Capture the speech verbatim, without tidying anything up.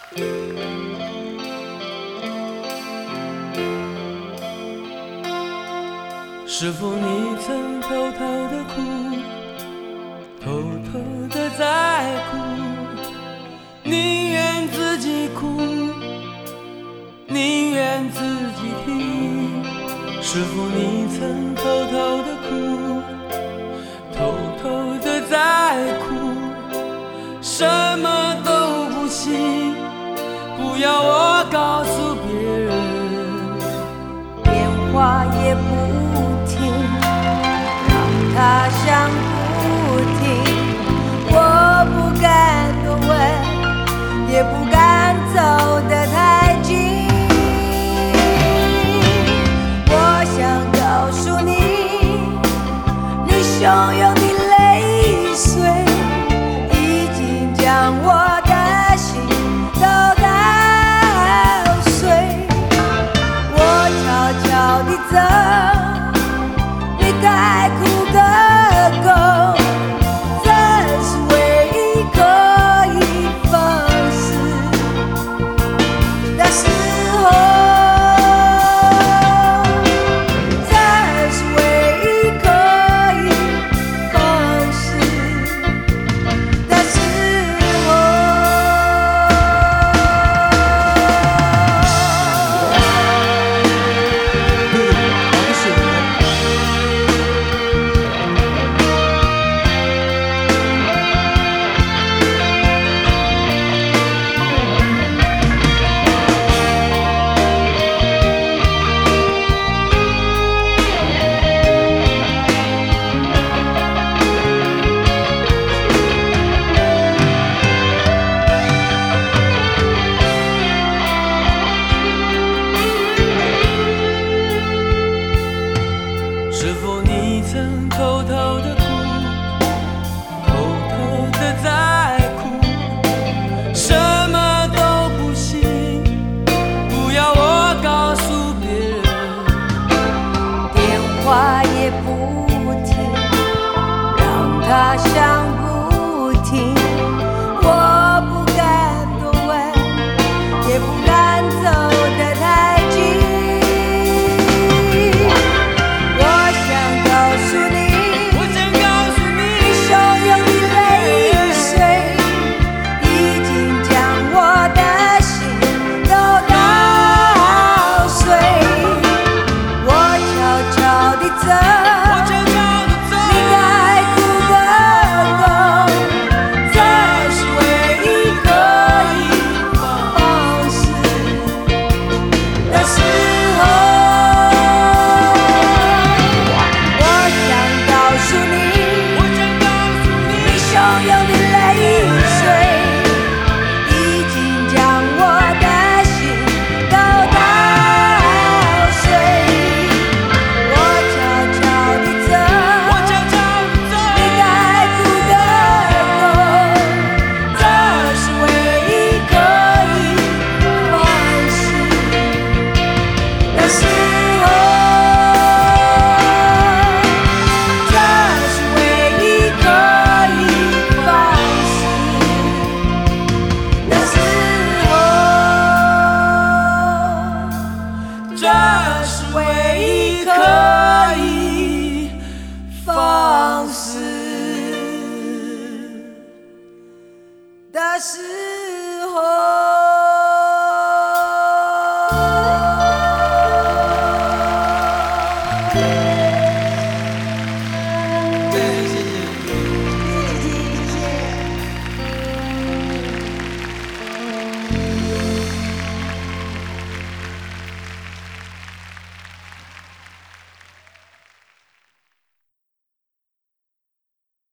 是否你曾偷偷的哭，偷偷的在哭，宁愿自己哭，宁愿自己听。是否你曾偷偷的哭，偷偷的在哭，什么都不行，不要我告诉别人， 电话也不他想不停，我不敢多问，也不敢走得太近。我想告诉你，你汹涌的泪水已经将我的心都打碎。我悄悄地走，你该哭个够，这是唯一可以放肆的时候，这是唯一可以放肆的时候。 是否你曾偷偷的哭，偷偷的在哭，什么都不行，不要我告诉别人， 电话也不停，让他想不停。我不敢多问，也不敢走得太近。 放肆的事。